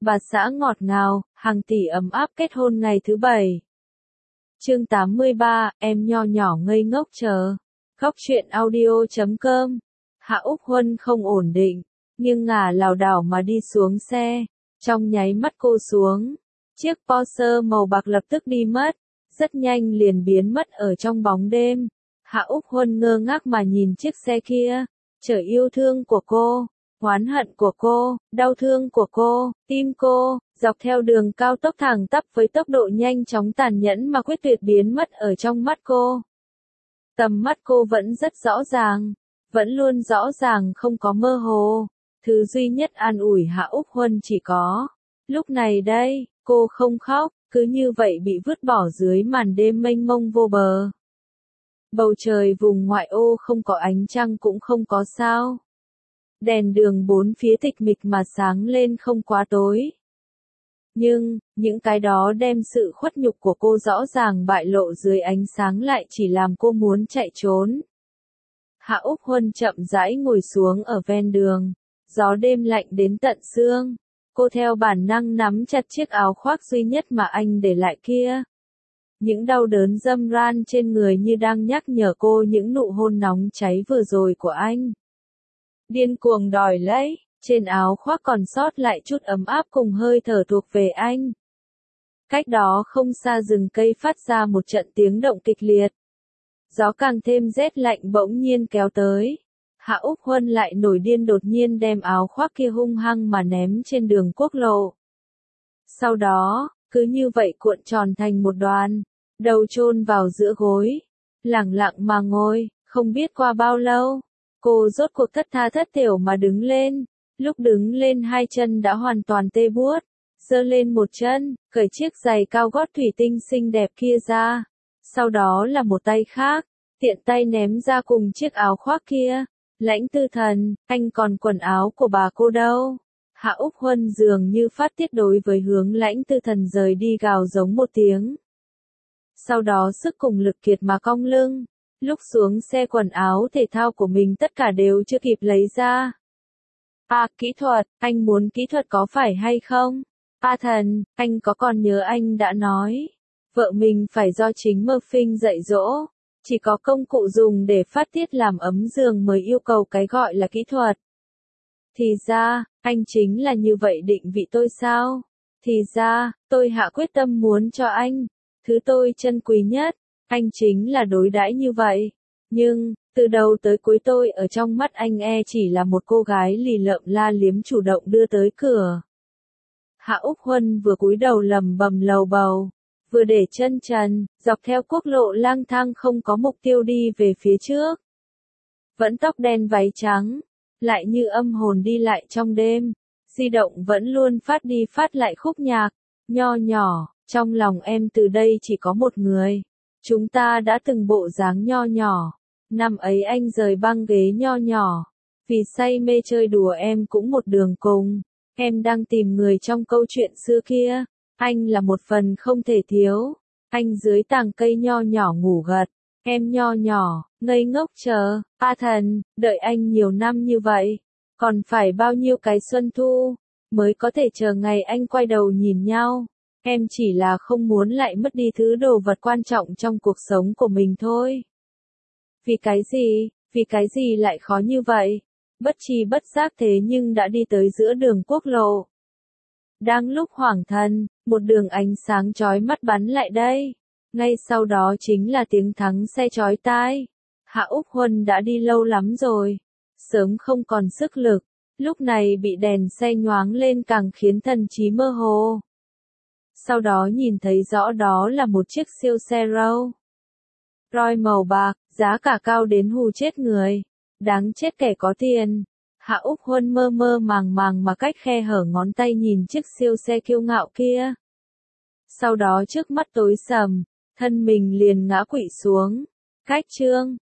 bà xã ngọt ngào, hàng tỷ ấm áp kết hôn ngày thứ 7. Chương 83, em nho nhỏ ngây ngốc chờ. Góc truyện audio.com. Hạ Úc Huân không ổn định, nghiêng ngả lảo đảo mà đi xuống xe. Trong nháy mắt cô xuống, chiếc Porsche màu bạc lập tức đi mất, rất nhanh liền biến mất ở trong bóng đêm. Hạ Úc Huân ngơ ngác mà nhìn chiếc xe kia, chở yêu thương của cô, oán hận của cô, đau thương của cô, tim cô, dọc theo đường cao tốc thẳng tắp với tốc độ nhanh chóng tàn nhẫn mà quyết tuyệt biến mất ở trong mắt cô. Tầm mắt cô vẫn rất rõ ràng, vẫn luôn rõ ràng không có mơ hồ. Thứ duy nhất an ủi Hạ Úc Huân chỉ có, lúc này đây, cô không khóc, cứ như vậy bị vứt bỏ dưới màn đêm mênh mông vô bờ. Bầu trời vùng ngoại ô không có ánh trăng cũng không có sao. Đèn đường bốn phía tịch mịch mà sáng lên không quá tối. Nhưng, những cái đó đem sự khuất nhục của cô rõ ràng bại lộ dưới ánh sáng lại chỉ làm cô muốn chạy trốn. Hạ Úc Huân chậm rãi ngồi xuống ở ven đường. Gió đêm lạnh đến tận xương. Cô theo bản năng nắm chặt chiếc áo khoác duy nhất mà anh để lại kia. Những đau đớn râm ran trên người như đang nhắc nhở cô những nụ hôn nóng cháy vừa rồi của anh. Điên cuồng đòi lấy, trên áo khoác còn sót lại chút ấm áp cùng hơi thở thuộc về anh. Cách đó không xa rừng cây phát ra một trận tiếng động kịch liệt. Gió càng thêm rét lạnh bỗng nhiên kéo tới. Hạ Úc Huân lại nổi điên đột nhiên đem áo khoác kia hung hăng mà ném trên đường quốc lộ. Sau đó, cứ như vậy cuộn tròn thành một đoàn, đầu chôn vào giữa gối, lẳng lặng mà ngồi, không biết qua bao lâu, cô rốt cuộc thất tha thất thểu mà đứng lên, lúc đứng lên hai chân đã hoàn toàn tê buốt, giơ lên một chân, cởi chiếc giày cao gót thủy tinh xinh đẹp kia ra, sau đó là một tay khác, tiện tay ném ra cùng chiếc áo khoác kia. Lãnh Tư Thần, anh còn quần áo của bà cô đâu? Hạ Úc Huân dường như phát tiết đối với hướng Lãnh Tư Thần rời đi gào giống một tiếng. Sau đó sức cùng lực kiệt mà cong lưng, lúc xuống xe quần áo thể thao của mình tất cả đều chưa kịp lấy ra. Kỹ thuật, anh muốn kỹ thuật có phải hay không? Thần, anh có còn nhớ anh đã nói, vợ mình phải do chính Murphy dạy dỗ. Chỉ có công cụ dùng để phát tiết làm ấm giường mới yêu cầu cái gọi là kỹ thuật. Thì ra, anh chính là như vậy định vị tôi sao? Thì ra, tôi hạ quyết tâm muốn cho anh, thứ tôi trân quý nhất, anh chính là đối đãi như vậy. Nhưng, từ đầu tới cuối tôi ở trong mắt anh chỉ là một cô gái lì lợm la liếm chủ động đưa tới cửa. Hạ Úc Huân vừa cúi đầu lầm bầm lầu bầu. Vừa để chân trần, dọc theo quốc lộ lang thang không có mục tiêu đi về phía trước. Vẫn tóc đen váy trắng, lại như âm hồn đi lại trong đêm, di động vẫn luôn phát đi phát lại khúc nhạc, nho nhỏ, trong lòng em từ đây chỉ có một người. Chúng ta đã từng bộ dáng nho nhỏ, năm ấy anh rời băng ghế nho nhỏ, vì say mê chơi đùa em cũng một đường cùng, em đang tìm người trong câu chuyện xưa kia. Anh là một phần không thể thiếu. Anh dưới tàng cây nho nhỏ ngủ gật. Em nho nhỏ, ngây ngốc chờ. Thần, đợi anh nhiều năm như vậy. Còn phải bao nhiêu cái xuân thu, mới có thể chờ ngày anh quay đầu nhìn nhau. Em chỉ là không muốn lại mất đi thứ đồ vật quan trọng trong cuộc sống của mình thôi. Vì cái gì lại khó như vậy? Bất tri bất giác thế nhưng đã đi tới giữa đường quốc lộ. Đang lúc hoảng thần, một đường ánh sáng chói mắt bắn lại đây. Ngay sau đó chính là tiếng thắng xe chói tai. Hạ Úc Huân đã đi lâu lắm rồi. Sớm không còn sức lực. Lúc này bị đèn xe nhoáng lên càng khiến thần trí mơ hồ. Sau đó nhìn thấy rõ đó là một chiếc siêu xe Rolls Royce màu bạc, giá cả cao đến hù chết người. Đáng chết kẻ có tiền. Hạ Úc Huân mơ mơ màng màng mà cách khe hở ngón tay nhìn chiếc siêu xe kiêu ngạo kia. Sau đó trước mắt tối sầm, thân mình liền ngã quỵ xuống. Cách chương